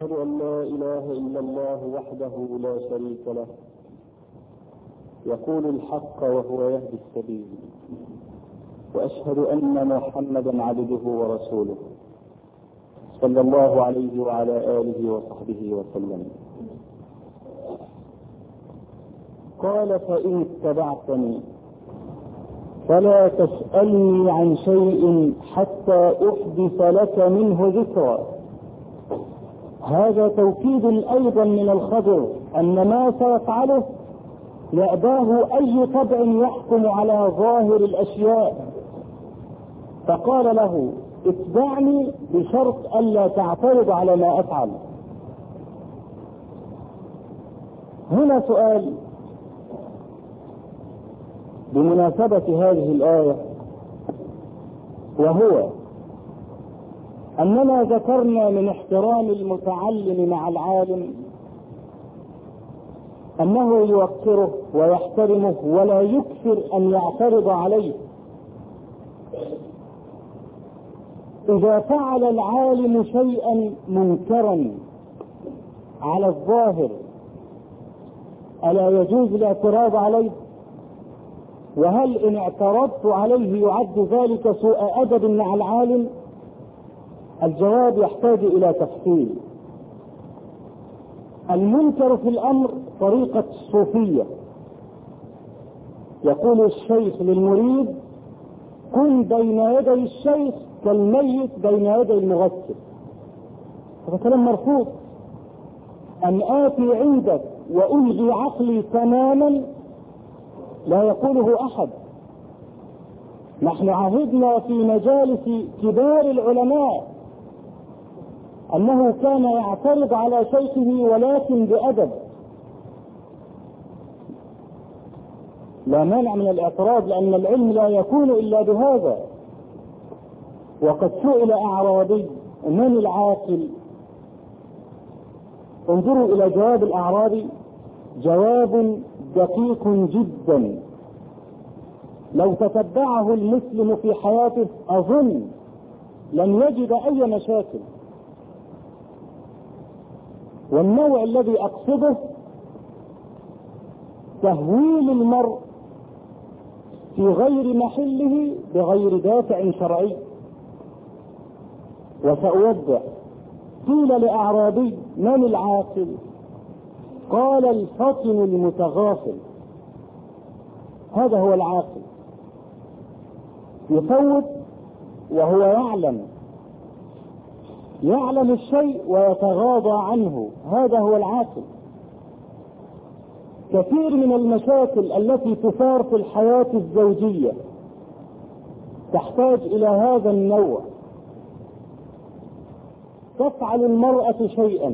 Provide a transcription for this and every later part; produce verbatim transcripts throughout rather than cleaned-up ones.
أشهد أن لا إله إلا الله وحده لا شريك له يقول الحق وهو يهدي السبيل، وأشهد أن محمدا عبده ورسوله صلى الله عليه وعلى آله وصحبه وسلم. قال: فإن اتبعتني فلا تسألني عن شيء حتى أحدث لك منه ذكرا. هذا توكيد أيضا من الخبر أن ما سيفعله يأباه أي طبع يحكم على ظاهر الأشياء، فقال له: اتبعني بشرط ألا تعترض على ما أفعل. هنا سؤال بمناسبة هذه الآية، وهو أننا ذكرنا من احترام المتعلم مع العالم أنه يوقره ويحترمه ولا يكثر أن يعترض عليه. إذا فعل العالم شيئا منكرا على الظاهر ألا يجوز الاعتراض عليه؟ وهل إن اعترضت عليه يعد ذلك سوء أدب مع العالم؟ الجواب يحتاج إلى تفصيل. المنكر في الأمر طريقة الصوفية. يقول الشيخ للمريد: كن بين يدي الشيخ كالميت بين يدي المغسل. هذا كلام مرفوض. أن آتي عندك وألغي عقلي تماما لا يقوله أحد. نحن عهدنا في مجالس كبار العلماء أنه كان يعترض على شيخه ولكن بأدب، لا مانع من الاعتراض، لأن العلم لا يكون إلا بهذا. وقد سئل أعرابي: من العاقل؟ انظروا إلى جواب الأعرابي، جواب دقيق جدا لو تتبعه المسلم في حياته أظن لن يجد أي مشاكل. والنوع الذي أقصده تهويل المرء في غير محله بغير دافع شرعي. وسأوضح. قيل لأعرابي: من العاقل؟ قال: الفطن المتغافل. هذا هو العاقل، يفوت وهو يعلم يعلم الشيء ويتغاضى عنه، هذا هو العاقل. كثير من المشاكل التي تثار في الحياة الزوجية تحتاج إلى هذا النوع. تفعل المرأة شيئا،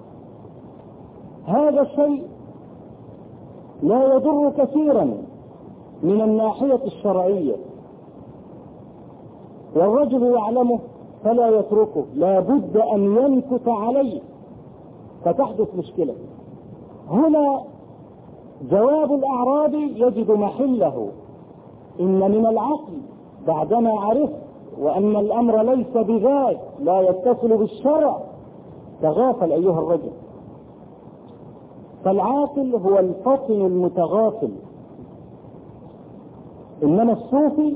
هذا الشيء لا يضر كثيرا من الناحية الشرعية، والرجل يعلمه فلا يتركه، لا بد أن ينكت عليه فتحدث مشكلة. هنا جواب الأعرابي يجد محله. إن من العقل بعدما عرفت وأن الأمر ليس بذاك لا يتصل بالشرع تغافل أيها الرجل. فالعاقل هو الفطن المتغافل. إنما الصوفي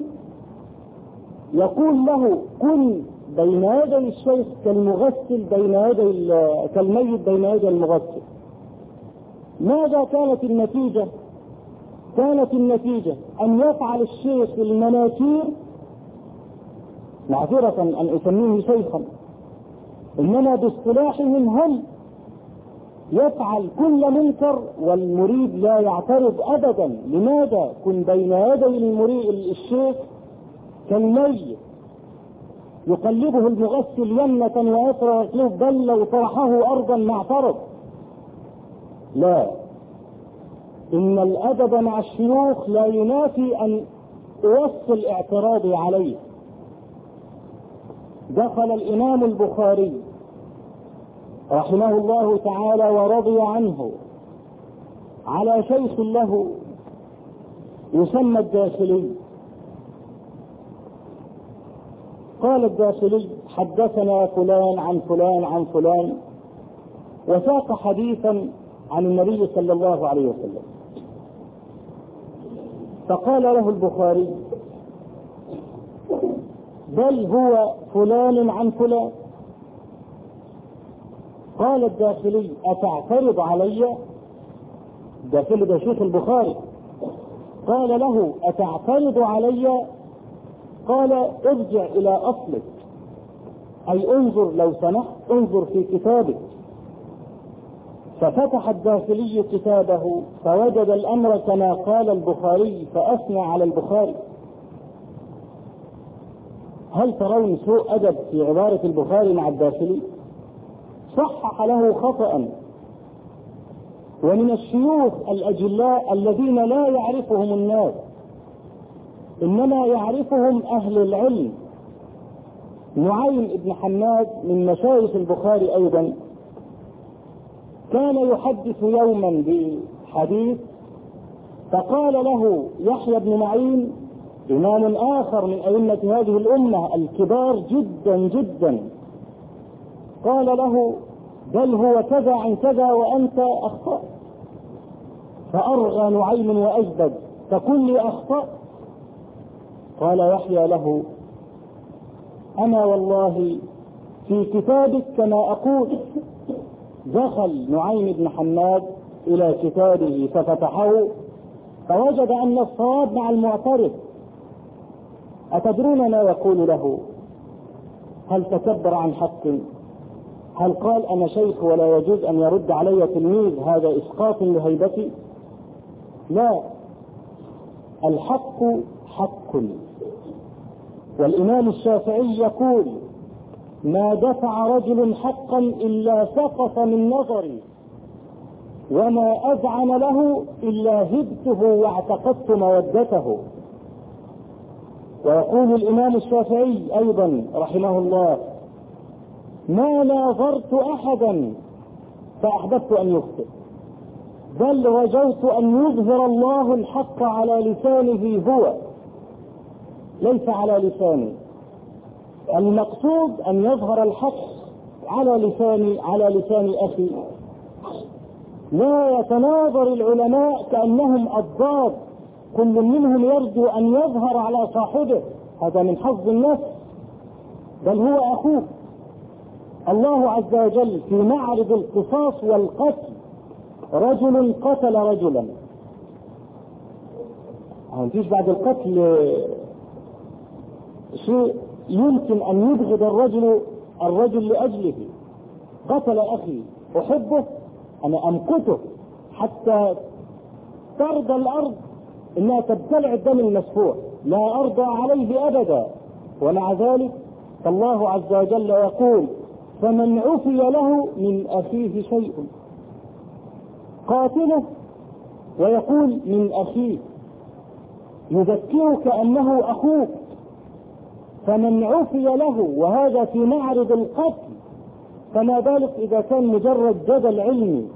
يقول له: كن بين يدي الشيخ كالمغسل بين يدي كالميت بين يدي المغسل. ماذا كانت النتيجة؟ كانت النتيجة أن يفعل الشيخ المناكير، معذرة أن أسميه شيخا، إنما باصطلاحهم هم يفعل كل منكر والمريد لا يعترض أبدا. لماذا؟ كن بين يدي المريد الشيخ كالميت، يقلبه المغسل يمنة ويسرى يقلب، بل لو طرحه أرضا ما اعترض. لا، إن الأدب مع الشيوخ لا ينافي أن أوصل اعتراضي عليه. دخل الإمام البخاري رحمه الله تعالى ورضي عنه على شيخ له يسمى الداخلي. قال الداخلي: حدثنا فلان عن فلان عن فلان وساق حديثا عن النبي صلى الله عليه وسلم، فقال له البخاري: بل هو فلان عن فلان. قال الداخلي: أتعترض علي؟ الداخلي ده شيخ البخاري. قال له: أتعترض علي؟ قال: ارجع إلى أصلك، أي انظر لو سمحت، انظر في كتابك. ففتح الداخلي كتابه فوجد الأمر كما قال البخاري، فأثنى على البخاري. هل ترون سوء أدب في عبارة البخاري مع الداخلي؟ صحح له خطأ. ومن الشيوخ الأجلاء الذين لا يعرفهم الناس، إنما يعرفهم أهل العلم، نعيم بن حماد من مشايخ البخاري أيضا، كان يحدث يوما بحديث، فقال له يحيى بن معين، إمام آخر من أئمة هذه الأمة الكبار جدا جدا، قال له: بل هو كذا عن كذا وأنت أخطأت. فأرغى نعيم وأجدد: فقل لي أخطأت. قال يحيى له: أنا والله في كتابك كما أقول. دخل نعيم بن حماد إلى كتابه ففتحه فوجد أن الصواب مع المعترض. أتدرون ما يقول له؟ هل تكبر عن حق؟ هل قال أنا شيخ ولا يجوز أن يرد علي تلميذ؟ هذا إسقاط لهيبتي؟ لا، الحق حق. والإمام الشافعي يقول: ما دفع رجل حقا إلا سقط من نظري، وما أذعن له إلا هبته واعتقدت مودته. ويقول الإمام الشافعي أيضا رحمه الله: ما ناظرت أحدا فأحببت أن يخطئ، بل رجوت أن يظهر الله الحق على لسانه هو، ليس على لساني. المقصود أن يظهر الحق على لساني، على لسان أخي. لا يتناظر العلماء كأنهم أضداد، كل منهم يرجو أن يظهر على صاحبه، هذا من حظ النفس، بل هو أخوه. الله عز وجل في معرض القصاص والقتل: رجل قتل رجلا. مفيش بعد القتل شيء يمكن أن يبغض الرجل الرجل لأجله. قتل أخي أحبه، أنا أمقته حتى ترضى الأرض إنها تبتلع الدم المسفوح، لا أرضى عليه أبدا. ومع ذلك فالله عز وجل يقول: فمن عفي له من أخيه شيء، قاتله ويقول من أخيه، يذكرك أنه أخوك. فمن عفي له، وهذا في معرض القتل، فما بالك إذا كان مجرد جدل علمي.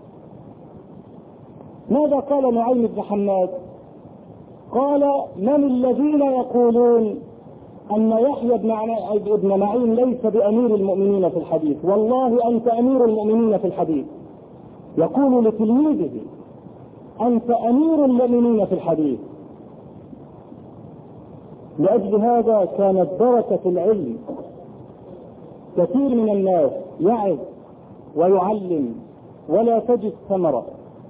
ماذا قال نعيم بن حماد؟ قال: من الذين يقولون أن يحيى بن معين ليس بأمير المؤمنين في الحديث؟ والله أنت أمير المؤمنين في الحديث. يقول لتلميذه: أنت أمير المؤمنين في الحديث. لأجل هذا كانت بركة العلم. كثير من الناس يعظ ويعلم ولا تجد ثمرة.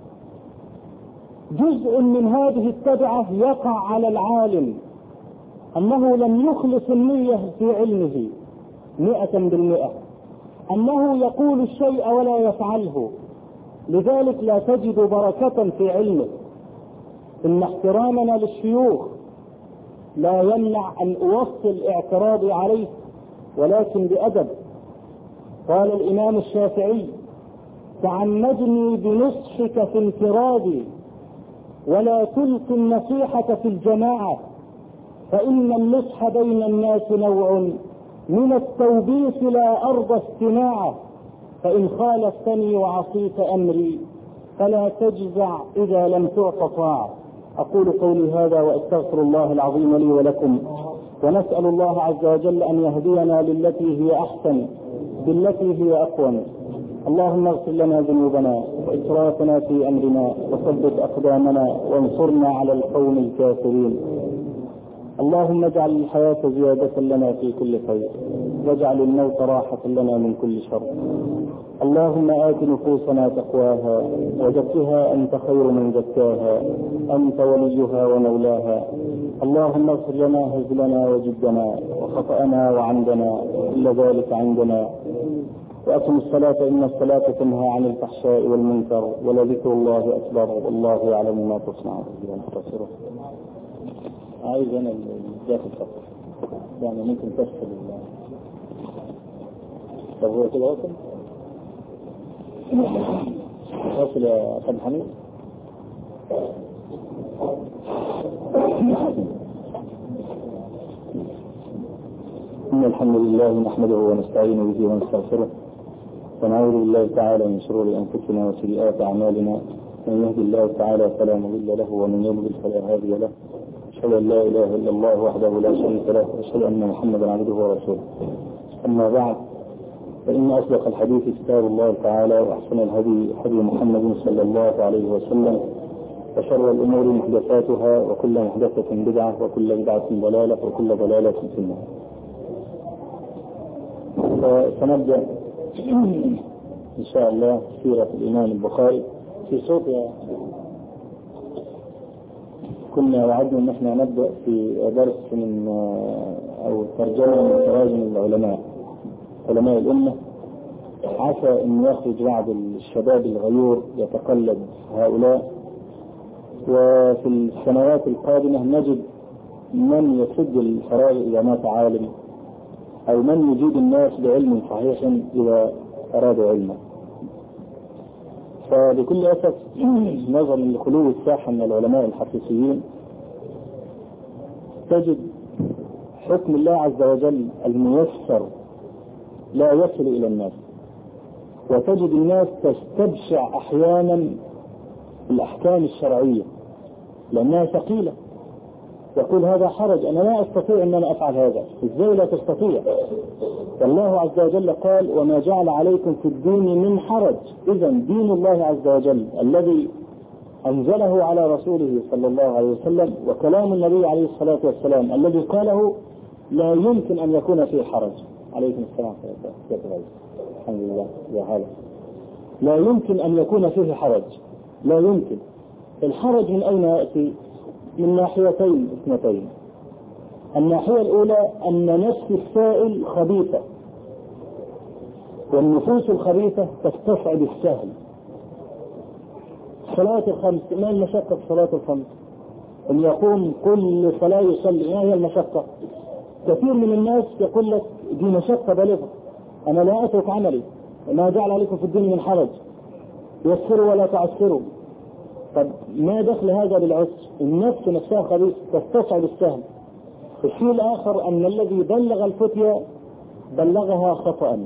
جزء من هذه التبعة يقع على العالم أنه لم يخلص النية في علمه مئة بالمئة، أنه يقول الشيء ولا يفعله، لذلك لا تجد بركة في علمه. إن احترامنا للشيوخ لا يمنع أن أوصل اعتراضي عليه، ولكن بأدب. قال الإمام الشافعي: تعمدني بنصحك في انفرادي، ولا تلق النصيحة في الجماعة، فإن النصح بين الناس نوع، من التوبيخ لا أرضى استماعه، فإن خالفتني وعصيت أمري فلا تجزع إذا لم تعط طاعة. أقول قولي هذا وأستغفر الله العظيم لي ولكم، ونسأل الله عز وجل أن يهدينا للتي هي أحسن بالتي هي أقوم. اللهم اغفر لنا ذنوبنا وإسرافنا في أمرنا وثبت أقدامنا وانصرنا على القوم الكافرين. اللهم اجعل الحياة زيادة لنا في كل خير واجعل الموت راحة لنا من كل شر. اللهم آت نفوسنا تقواها وزكها أنت خير من زكاها أنت وليها ومولاها. اللهم اغفر لنا هزلنا وجدنا وخطأنا وعمدنا كل ذلك عندنا. وأقم الصلاة إن الصلاة تنهى عن الفحشاء والمنكر ولذكر الله أكبر والله يعلم ما تصنعون. عايز أنا الداخل فقط يعني ممكن تفصل الله. طب هو كده وصل؟ وصل يا أخي حميد؟ إن الحمد لله نحمده ونستعين به ونستغفره ونعوذ بالله تعالى من شرور أنفسنا وسيئات أعمالنا. من يهد الله تعالى فلا مضل له ومن يضلل فلا هادي له. أشهد أن لا إله إلا الله وحده لا شريك له وأشهد أن محمدا عبده ورسوله. أما بعد فإن أصدق الحديث كتاب الله تعالى وأحسن الهدي هدي محمد صلى الله عليه وسلم وشر الأمور محدثاتها وكل محدثة بدعة وكل بدعة ضلالة وكل ضلالة في النار. فسنبدأ إن شاء الله سيرة الإمام البخاري في صوت. كنا وعدنا أن احنا نبدأ في درس من أو ترجمة من تراجم العلماء علماء الأمة. عسى أن يخرج بعض الشباب الغيور يتقلد هؤلاء، وفي السنوات القادمة نجد من يسد الفرائض إذا مات عالم، أو من يجيب الناس بعلم صحيح إذا أرادوا علما. فبكل أسف نظرا لخلو الساحة من العلماء الحقيقيين تجد حكم الله عز وجل الميسر لا يصل إلى الناس، وتجد الناس تستبشع أحيانا الأحكام الشرعية لأنها ثقيلة. يقول هذا حرج، أنا لا أستطيع أن أنا أفعل هذا. إزاي لا تستطيع؟ والله عز وجل قال وما جعل عليكم في الدين من حرج. إذا دين الله عز وجل الذي أنزله على رسوله صلى الله عليه وسلم وكلام النبي عليه الصلاة والسلام الذي قاله لا يمكن أن يكون فيه حرج. عليكم السلام ورحمة الله. الحمد لله يا هلا. لا يمكن أن يكون فيه حرج، لا يمكن. الحرج من أين يأتي؟ من ناحيتين اثنتين. الناحية الأولى أن نفس السائل خبيثة، والنفوس الخبيثة تستصعب السهل. صلاة الخمس، ما المشقة في صلاة الخمس؟ أن يقوم كل صلاة يصلي، ما هي المشقة؟ كثير من الناس يقول لك دي مشقة بالغة، أنا لا أترك عملي، ما جعل عليكم في الدين من حرج، يسروا ولا تعسروا. طب ما دخل هذا بالعسر؟ النفس نفسها خبيثة تستصعب السهل. الشيء الآخر أن الذي بلغ الفتية بلغها خطأ،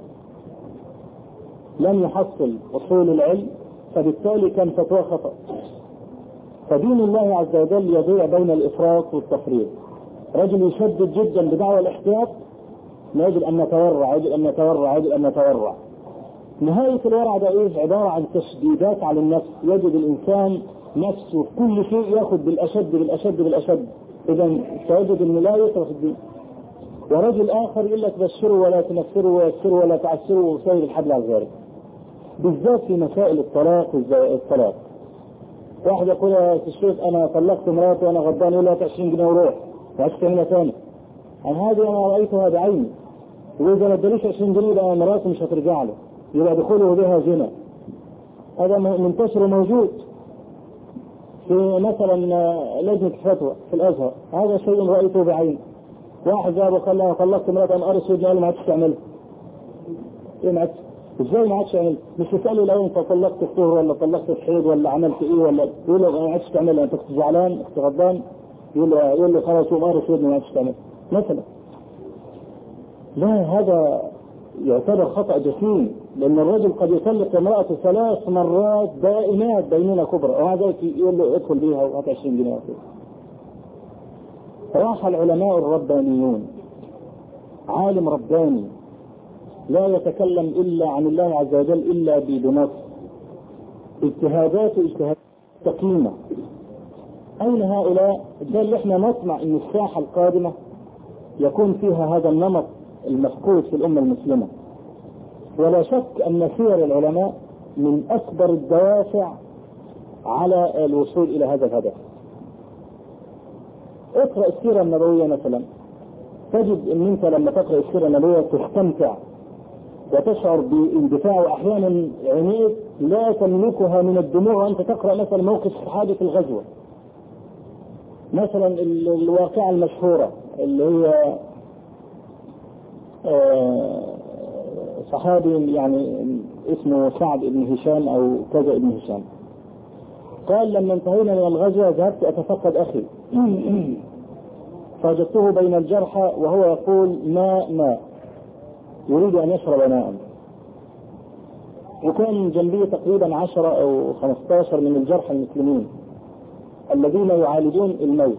لم يحصل أصول العلم، فبالتالي كان فتوى خطأ. فدين الله عز وجل يضيع بين الإفراط والتفريط. رجل يشدد جدا بدعوى الاحتياط، لا يجب أن نتورع يجب أن نتورع يجب أن نتورع. نهاية الورع ده إيه؟ عبارة عن تشديدات على النفس. يجد الإنسان نفسه كل شيء يأخذ بالأشد بالأشد بالأشد، إذا سيجد أنه لا يسرف الدين. ورجل آخر يقول لك بشروا ولا تنفروا ويسروا ولا تعسروا وسير الحبل على ذلك، بالذات في مسائل الطلاق والطلاق. واحد يقول يا الشيخ أنا طلقت مراتي وأنا غضبان، يقول لها عشرين جنيه وروح وعشت هنا ثاني. عن هذه أنا رأيتها بعيني، وإذا ما اداليش عشرين جنيه بقى مراتي مش هترجع له، يبقى دخوله بها زنا. هذا منتشر وموجود في مثلا لجنة فتوى في الأزهر، هذا شيء رأيته بعيني. واحد جاب وقال له طلقت مراتي أنا أرس ودني، قال له ما عادش تعملها. إيه ما عادش؟ إزاي ما عادش تعملها؟ مش يسأله الأول أنت طلقت الطهر ولا طلقت الحيض ولا عملت إيه، ولا يقول له ما عادش تعملها، أنت كنت زعلان كنت غضبان، يقول له يقول له خلاص قوم أرس ودني ما عادش تعملها مثلا. لا، هذا يعتبر خطأ جسيم، لأن الرجل قد يطلق امرأته ثلاث مرات دائمات بينونة كبرى، ومع ذلك يقول له ادخل بيها وهات عشرين جنيه. راح العلماء الربانيون، عالم رباني لا يتكلم إلا عن الله عز وجل إلا بنص، اجتهادات اجتهادات تقييمة. أين هؤلاء؟ ده اللي احنا نطمع أن الساحة القادمة يكون فيها هذا النمط المفقود في الأمة المسلمة. ولا شك أن سير العلماء من أكبر الدوافع على الوصول إلى هذا الهدف. اقرأ السيرة النبوية مثلا، تجد أن أنت لما تقرأ السيرة النبوية تستمتع وتشعر باندفاع، وأحيانا عينيك لا تملكها من الدموع وأنت تقرأ مثلا موقف صحابي في الغزوة. مثلا الواقعة المشهورة اللي هي صحابي يعني اسمه سعد بن هشام أو كذا بن هشام، قال لما انتهينا من الغزوة ذهبت أتفقد أخي فوجدته بين الجرحى وهو يقول ماء ماء، يريد أن يشرب ماء، وكان جنبي تقريبا عشرة أو خمستاشر من الجرحى المسلمين الذين يعالجون الموت،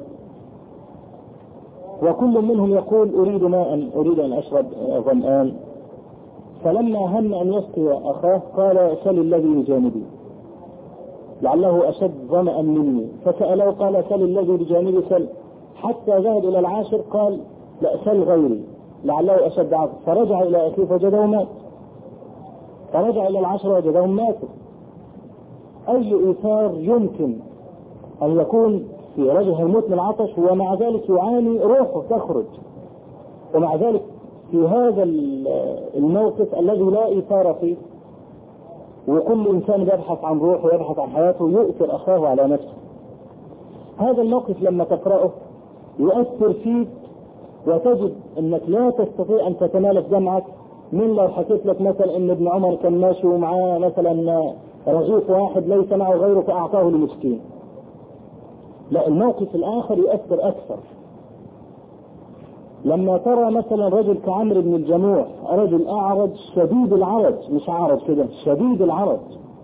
وكل منهم يقول أريد ماء أريد أن أشرب ظمآن. فلما هم أن يسقي أخاه قال سل الذي بجانبي لعله أشد ظمأ مني، فسأله قال سل الذي بجانبي سل، حتى ذهب إلى العاشر قال لا سل غيري لعله أشد عطش، فرجع إلى أخيه فوجده مات، فرجع إلى العشر وجدهم ماتوا. أي إيثار يمكن أن يكون في رجل يموت من العطش ومع ذلك يعاني روحه تخرج، ومع ذلك في هذا الموقف الذي لا إيثار فيه وكل إنسان يبحث عن روحه ويبحث عن حياته يؤثر أخاه على نفسه. هذا الموقف لما تقرأه يؤثر فيك وتجد أنك لا تستطيع أن تتمالك دمعك من لو حكيت لك مثلا أن ابن عمر كان ماشي ومعاه مثلا رغيف واحد ليس معه غيره فأعطاه لمسكين. لا، الموقف الآخر يؤثر أكثر. لما ترى مثلا رجل كعمرو بن الجموح، رجل أعرج شديد العرج، مش عرج كده، شديد العرج،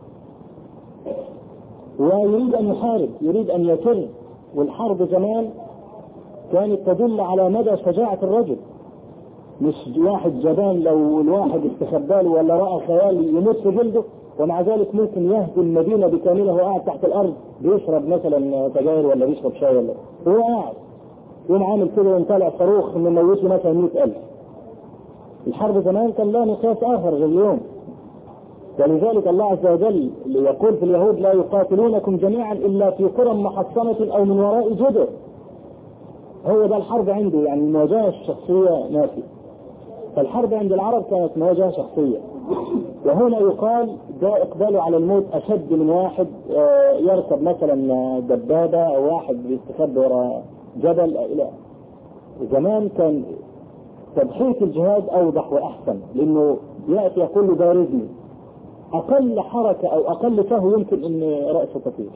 ويريد أن يحارب، يريد أن يفر، والحرب زمان كانت تدل على مدى شجاعة الرجل، مش واحد جبان لو الواحد استخباله ولا رأى خيال يموت في جلده، ومع ذلك ممكن يهدم المدينة بكاملها وهو قاعد تحت الأرض بيشرب مثلا سجاير ولا بيشرب شاي ولا هو قاعد يوم عامل كده وانطلع صاروخ مموته مثلا مئة ألف. الحرب زمان كان لها مقياس آخر غير اليوم، ولذلك الله عز وجل يقول في اليهود لا يقاتلونكم جميعا إلا في قرى محصنة أو من وراء جدر. هو ده الحرب عنده، يعني المواجهة الشخصية نافية. فالحرب عند العرب كانت مواجهة شخصية، وهنا يقال ده إقباله على الموت أشد من واحد يركب مثلا دبابة أو واحد بيستخبى وراء جبل. لا، زمان كان تضحية الجهاد أوضح وأحسن، لأنه يأتي يقول له بارزني، أقل حركة أو أقل فهو يمكن أن رأسه تطير.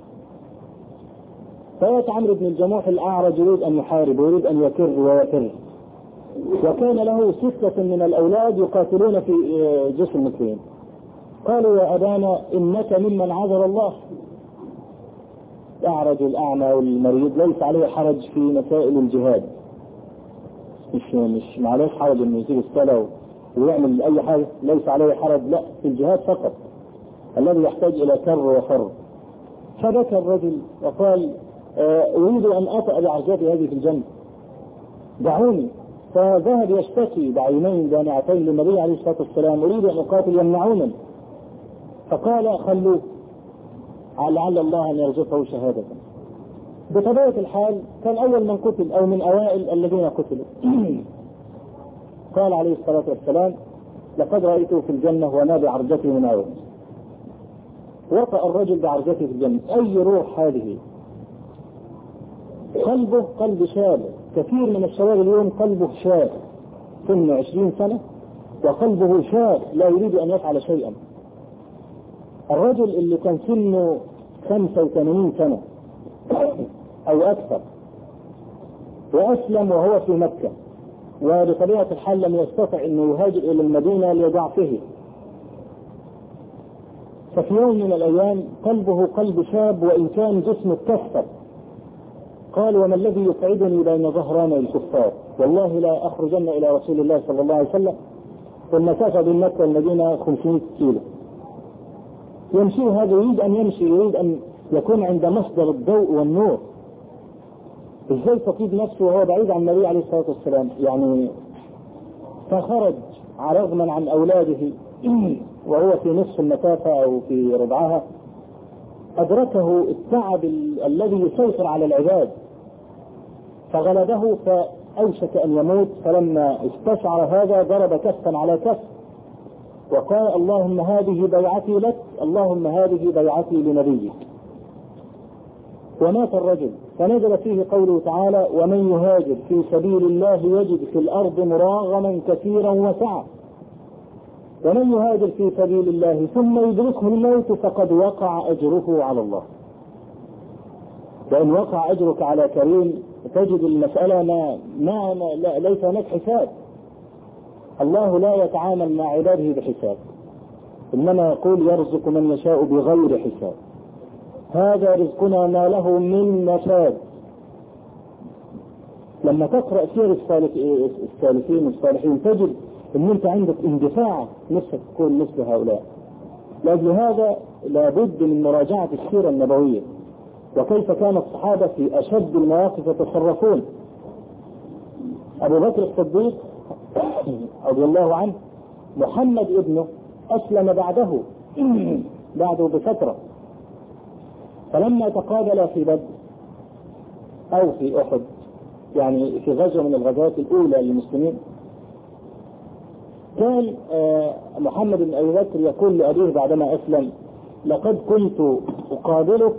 فيأتي عمرو بن الجموح الأعرج يريد أن يحارب ويريد أن يكر ويكر، وكان له ستة من الأولاد يقاتلون في جيش المسلمين. قالوا يا أبانا إنك ممن عذر الله، الأعرج الأعمى والمريض ليس عليه حرج في مسائل الجهاد، مش مش معلش حرج إنه يجيب الصلاة ويعمل أي حاجة، ليس عليه حرج، لا في الجهاد فقط الذي يحتاج إلى كر وفر. فبكى الرجل وقال أريد أن أطأ بعرجتي هذه في الجنة، دعوني. فذهب يشتكي بعينين دامعتين للنبي عليه الصلاة والسلام، أريد أن أقاتل يمنعونني، فقال خلوه لعل الله أن يرزقه شهادة. بطبيعة الحال كان أول من قتل أو من أوائل الذين قتلوا. قال عليه الصلاة والسلام لقد رأيته في الجنة وما بعرجته من عوض. وطأ الرجل بعرجته في الجنة، أي روح هذه؟ قلبه قلب شاب. كثير من الشباب اليوم قلبه شاب، سنه عشرين سنة وقلبه شاب لا يريد أن يفعل شيئا. الرجل اللي كان سنه خمسة وثمانين سنة أو أكثر وأسلم وهو في مكة، وبطبيعة الحال لم يستطع أنه يهاجر إلى المدينة لضعفه، ففي يوم من الأيام قلبه قلب شاب وإن كان جسمه كسر. قال وما الذي يقعدني بين ظهراني الكفار، والله لا أخرجن إلى رسول الله صلى الله عليه وسلم والمسافة بين مكة والمدينة خمسمائة كيلو، يمشي هذا يريد أن يمشي، يريد أن يكون عند مصدر الضوء والنور، ازاي تقيد نفسه وهو بعيد عن النبي عليه الصلاة والسلام؟ يعني فخرج رغما عن أولاده وهو في نصف المسافة أو في ربعها، أدركه التعب الذي يسيطر على العباد فغلبه فأوشك أن يموت، فلما استشعر هذا ضرب كفا على كف وقال اللهم هذه بيعتي لك، اللهم هذه بيعتي لنبيك. ومات الرجل، فنزل فيه قوله تعالى ومن يهاجر في سبيل الله يجد في الأرض مراغما كثيرا وسعة، ومن يهاجر في سبيل الله ثم يدركه الموت فقد وقع أجره على الله. وإن وقع أجرك على كريم تجد المسألة ما, ما, ما لا ليس هناك حساب. الله لا يتعامل مع عباده بحساب، إنما يقول يرزق من يشاء بغير حساب. هذا رزقنا ما له من نفاذ. لما تقرأ سير السالفين والصالحين تجد ان انت عندك اندفاع نفسك تكون مثل هؤلاء. لأجل هذا لابد من مراجعة السيرة النبوية وكيف كان الصحابة في أشد المواقف يتصرفون. أبو بكر الصديق رضي الله عنه محمد ابنه أسلم بعده بعده بفترة، فلما تقابل في بدر أو في أحد، يعني في غزوة من الغزوات الأولى للمسلمين، كان محمد بن أبي بكر يقول لأبيه بعدما أسلم لقد كنت أقابلك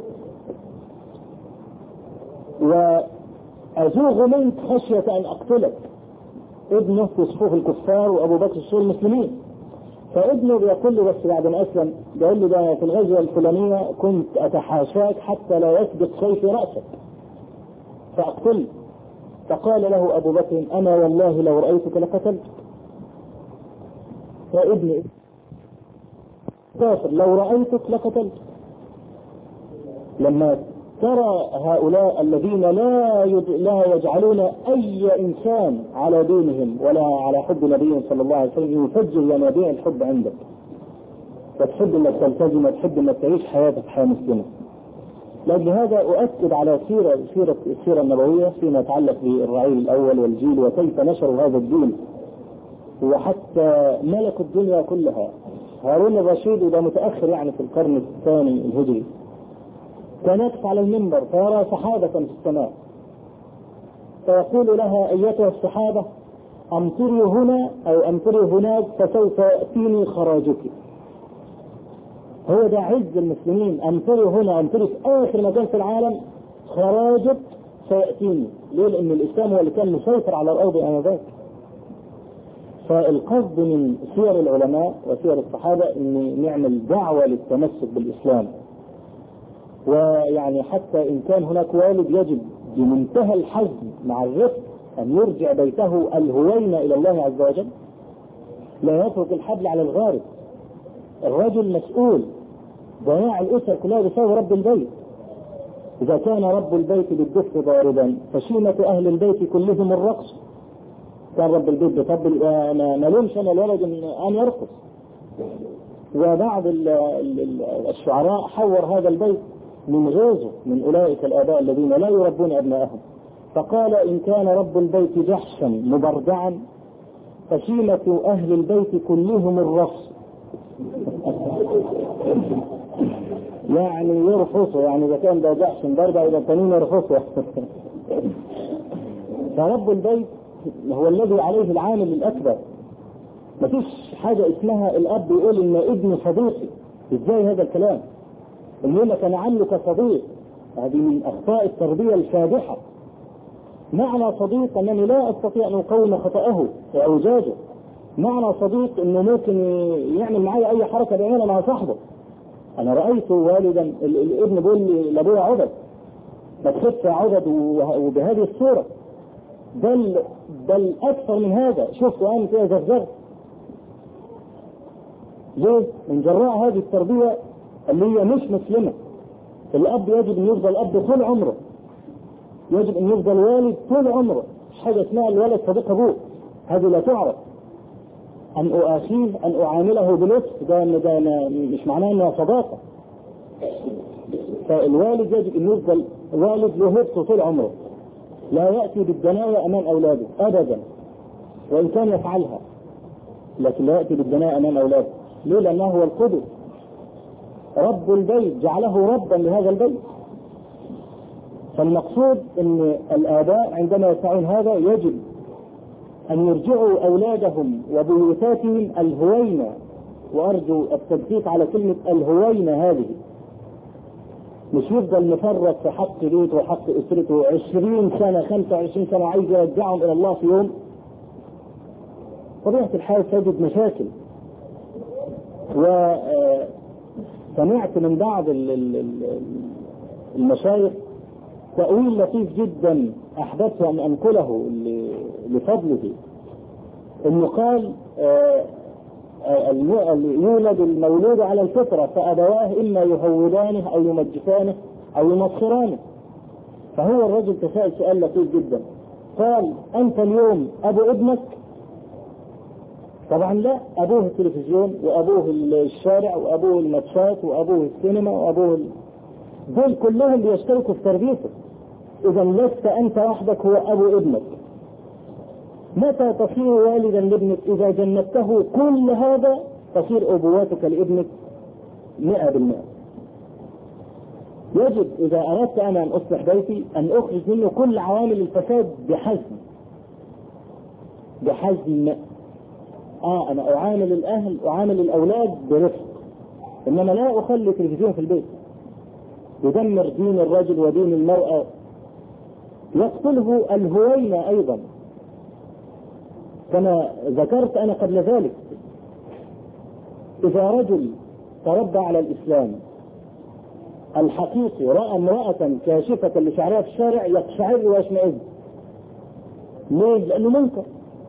وأزوغ منك خشية أن أقتلك. ابنه في صفوف الكفار وأبو بكر صفوف المسلمين، فابنه بيقول له بس بعد ما أسلم بيقول له ده في الغزوة الفلانية كنت أتحاشاك حتى لا يسبق سيف رأسك فأقتل. فقال له أبو بكر أنا والله لو رأيتك لقتلتك. يا ابني كافر لو رأيتك لقتلتك. لما ترى هؤلاء الذين لا لا يجعلون أي إنسان على دينهم ولا على حب نبيهم صلى الله عليه وسلم، يفجر ينابيع الحب عندك وتحب انك تلتزم وتحب انك تعيش حياتك حياة مسلمة. لأجل هذا أؤكد على سيرة سيرة السيرة النبوية فيما يتعلق بالرعيل الأول والجيل وكيف نشروا هذا الدين وحتى ملكوا الدنيا كلها. هارون الرشيد وده متأخر يعني في القرن الثاني الهجري كان يقف على المنبر فيرى سحابة في السماء فيقول لها أيتها السحابة أمطري هنا أو أمطري هناك فسوف يأتيني خراجك. هو ده عز المسلمين، أمطري هنا أمطري في آخر مكان في العالم خراجك سيأتيني. ليه؟ لأن الإسلام هو اللي كان مسيطر على الأرض آنذاك. فالقصد من سير العلماء وسير الصحابة أن نعمل دعوة للتمسك بالإسلام. ويعني حتى إن كان هناك والد يجب بمنتهى الحزم مع الرفق أن يرجع بيته الهوين إلى الله عز وجل، لا يترك الحبل على الغارب. الرجل مسؤول، ضياع الأسر كلها بسبب رب البيت. إذا كان رب البيت بالدف ضاربا فشيمة أهل البيت كلهم الرقص. كان رب البيت بطبل ما لومش أنا الولد أن يرقص. وبعض الشعراء حور هذا البيت من غيظه من أولئك الآباء الذين لا يربون أبنائهم، فقال إن كان رب البيت جحشا مبردعا فشيمة أهل البيت كلهم الرقص. يعني يرفصوا، يعني إذا كان ده جحش مبردع إذا التانيين يرفصوا. فرب البيت هو الذي عليه العامل الأكبر. مفيش حاجة اسمها الأب يقول إن ابني صديقي. إزاي هذا الكلام؟ إن يقول لك أنا عاملك صديق، هذه من أخطاء التربية الفادحة. معنى صديق أنني لا أستطيع أن أقوم خطأه وأوجاجه. معنى صديق إنه ممكن يعمل معي أي حركة بيعملها مع صاحبه. أنا رأيت والدا الابن بيقول لي لأبويا عبد، ما تخف يا عبد وبهذه الصورة، بل بل أكثر من هذا. شوف أنا كده زرزر. ليه؟ من جراء هذه التربية اللي هي مش مسلمة. الأب يجب أن يفضل أب طول عمره، يجب أن يفضل والد طول عمره. مش حاجة اسمها الولد صديق أبوه، هذه لا تعرف. أن أؤاخيه أن أعامله بلطف، ده, ده مش معناه أنها صداقة. فالوالد يجب أن يفضل والد له هبته طول عمره، لا يأتي بالدناية أمام أولاده أبدا، وإن كان يفعلها، لكن لا يأتي بالدناية أمام أولاده. ليه؟ لأنه هو القدوة، رب البيت جعله ربا لهذا البيت. فالمقصود أن الآباء عندما يفعلون هذا يجب أن يرجعوا أولادهم وبيوتاتهم الهوينة، وأرجو التدقيق على كلمة الهوينة هذه، مش يفضل مفرط في حق بيته وحق أسرته عشرين سنة خمسة وعشرين سنة عايز يرجعهم إلى الله في يوم. طبيعة الحال تجد مشاكل. وسمعت من بعض المشايخ تأويل لطيف جدا أحببت أن أنقله لفضله، إنه قال يولد المولود على الفطرة فأبواه إما يهودانه أو يمجسانه أو ينصرانه. فهو الرجل تساءل سؤال لطيف جدا، قال أنت اليوم أبو ابنك؟ طبعا لا، أبوه التلفزيون وأبوه الشارع وأبوه الماتشات وأبوه السينما وأبوه ال... دول كلهم بيشتركوا في تربيته. إذا لست أنت وحدك هو أبو ابنك. متى تصير والدا لابنك؟ إذا جنبته كل هذا تصير أبواتك لابنك مئة بالمئة. يجب إذا أردت أنا أن أصلح بيتي أن أخرج منه كل عوامل الفساد بحزم بحزم آه أنا أعامل الأهل أعامل الأولاد برفق، إنما لا أخلي تلفزيون في البيت يدمر دين الرجل ودين المرأة، يقتله الهوينة أيضا. كما ذكرت أنا قبل ذلك، إذا رجل تربى على الإسلام الحقيقي رأى امرأة كاشفة لشعرها في الشارع يقشعر ويشمئز. ليه؟ لأنه منكر.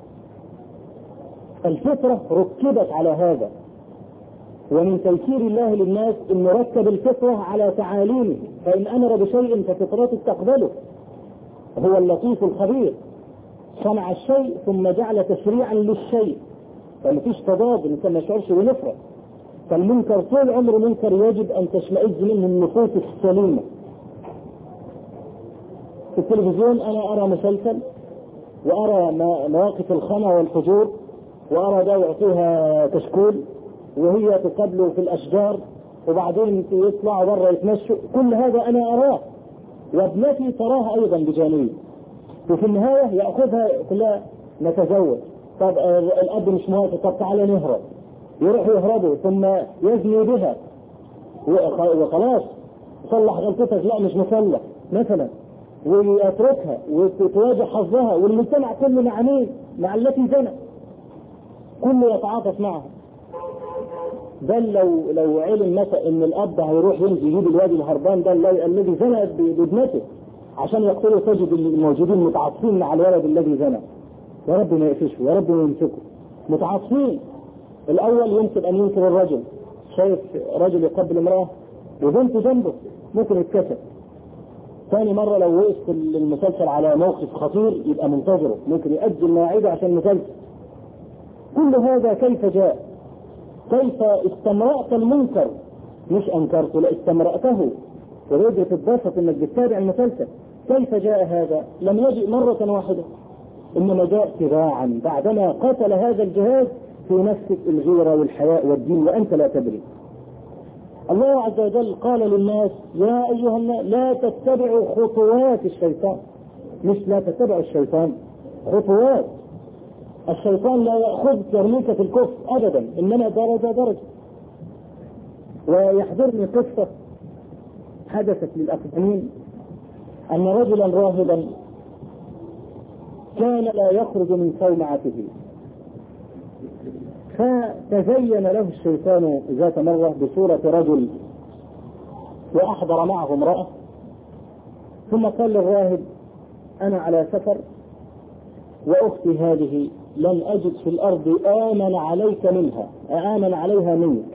الفطرة ركبت على هذا، ومن تيسير الله للناس أن ركب الفطرة على تعاليمه، فإن أمر بشيء ففطرته تقبله. هو اللطيف الخبير، صنع الشيء ثم جعل تشريعا للشيء، فما فيش تضاد، الإنسان ما يشعرش بنفرة. فالمنكر طول عمره منكر يجب أن تشمئز منه النفوس السليمة. في التلفزيون أنا أرى مسلسل وأرى مواقف الخنا والفجور، وأرى ده يعطيها كشكول وهي تقابله في الأشجار وبعدين يطلع برا يتمشوا، كل هذا أنا أراه وابنتي تراها أيضا بجانبي، وفي النهاية يأخذها كلها نتزوج. طب الأب مش موافق، طب تعالى نهرب، يروح يهربوا ثم يزني بها وخلاص صلح غلطتك، لا مش مصلح مثلا، ويتركها وتواجه حظها، والمجتمع كله مع مين؟ مع التي زنى، كله يتعاطف معها. بل لو لو علم مثلا ان الاب هيروح ينزل يجيب الواد الهربان ده الذي زنى بابنته عشان يقتله، تجد الموجودين متعاطفين مع الولد الذي زنى. يا رب ما يقفشه، يا رب ما يمسكه، متعاطفين. الاول يمكن ان ينكر الرجل، شايف رجل يقبل امراه وبنته جنبه ممكن يتكسر. ثاني مرة لو وقف المسلسل على موقف خطير يبقى منتظره، ممكن يأجل مواعيده عشان المسلسل. كل هذا كيف جاء؟ كيف استمرأت المنكر؟ مش أنكرته، لا استمرأته، ورجل تتبسط انك بتتابع المسلسل. كيف جاء هذا؟ لم يجئ مرة واحدة، انما جاء تباعا بعدما قتل هذا الجهاز في نفسك الغيرة والحياء والدين وأنت لا تدري. الله عز وجل قال للناس يا أيها الناس لا تتبعوا خطوات الشيطان، مش لا تتبعوا الشيطان، خطوات. الشيطان لا يأخذ يرميك في الكفر أبدا، إنما درجة درجة. ويحضرني قصة حدثت للأقدمين أن رجلا راهبا كان لا يخرج من صومعته، فتزين له الشيطان ذات مرة بصورة رجل وأحضر معه امرأة، ثم قال للراهب أنا على سفر وأختي هذه لن أجد في الأرض آمن عليك منها آمن عليها منك،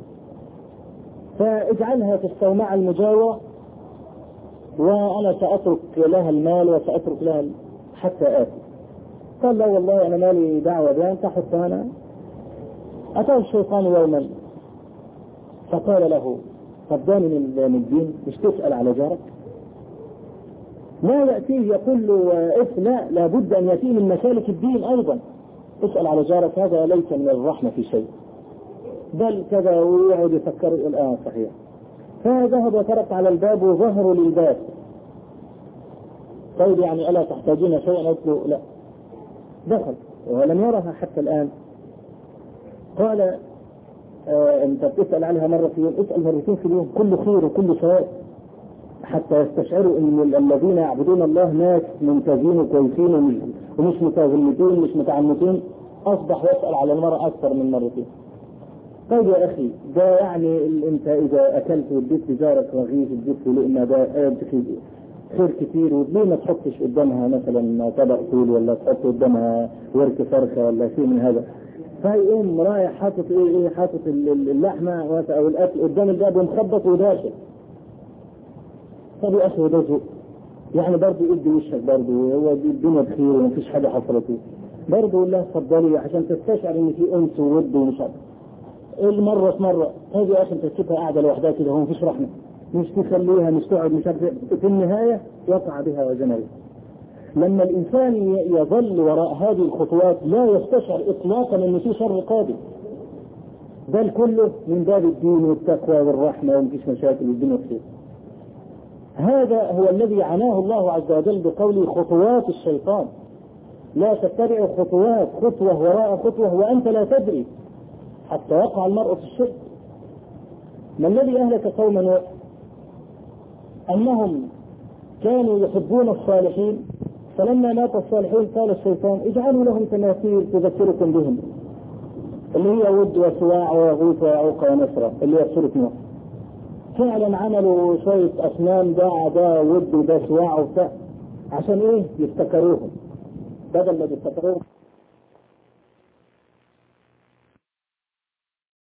فاجعلها في الصومعة المجاورة وأنا سأترك لها المال وسأترك لها حتى آتي. قال لا والله أنا مالي دعوة بها، أنت حتى أنا أتى الشيطان يوما فقال له صداني من الدين، مش تسأل على جارك؟ لا يأتيه يقول له إف لا لابد أن يأتيه من مسالك الدين أيضا. اسأل على جارك هذا ليس من الرحمة في شيء، بل كذا، ويقعد يفكر الآن صحيح. فذهب وترك على الباب وظهروا للباب. طيب يعني ألا تحتاجين شيئا؟ قلت له لا. دخل ولم يرها حتى الآن. قال آه انت بتسأل عليها مرة في اليوم، اسأل مرتين في اليوم، كل خير وكل سواء، حتى يستشعروا ان الذين يعبدون الله ناس ممتازين وكويسين ومش متزمتين مش متعنتين. اصبح يسأل على المرأة اكثر من مرتين. طيب يا اخي ده يعني انت اذا اكلت واديت لجارك رغيف اديت له لقمة ده خير كتير، وليه ما تحطش قدامها مثلا طبق فول ولا تحط قدامها ورك فرخة ولا شيء من هذا؟ فيقوم رايح حاطط ايه ايه حاطط اللحمة او الاكل قدام الباب ومخبط وداخل. طب يا اخي ده ذوق يعني، برضه ادي وشك برضه، هو الدنيا بخير ومفيش حاجة حصلته، برضه الله اتفضلي عشان تستشعر ان في انس وود ومش عارف المرة في مرة. طيب يا اخي انت تسيبها قاعدة لوحدها كده، هو مفيش رحمة، مش تخليها مش تقعد مش عارف، في النهاية يقع بها وزنها. لما الانسان يظل وراء هذه الخطوات لا يستشعر اطلاقا ان في شر قادم، بل كله من باب الدين والتقوى والرحمة ومفيش مشاكل والدنيا بخير. هذا هو الذي عناه الله عز وجل بقوله خطوات الشيطان. لا تتبع خطوات، خطوة وراء خطوة وأنت لا تدري، حتى يقع المرء في الشرك. ما الذي أهلك قوما نوح؟ أنهم كانوا يحبون الصالحين، فلما مات الصالحين قال الشيطان اجعلوا لهم تماثيل تذكركم بهم، اللي هي ود وسواع ويغوث ويعوق ونسرة، اللي هي سورة نوح. فعلا عملوا شوية أصنام، ده ده ود وده سواع وبتاع، عشان ايه؟ يفتكروهم، بدل ما يفتكروهم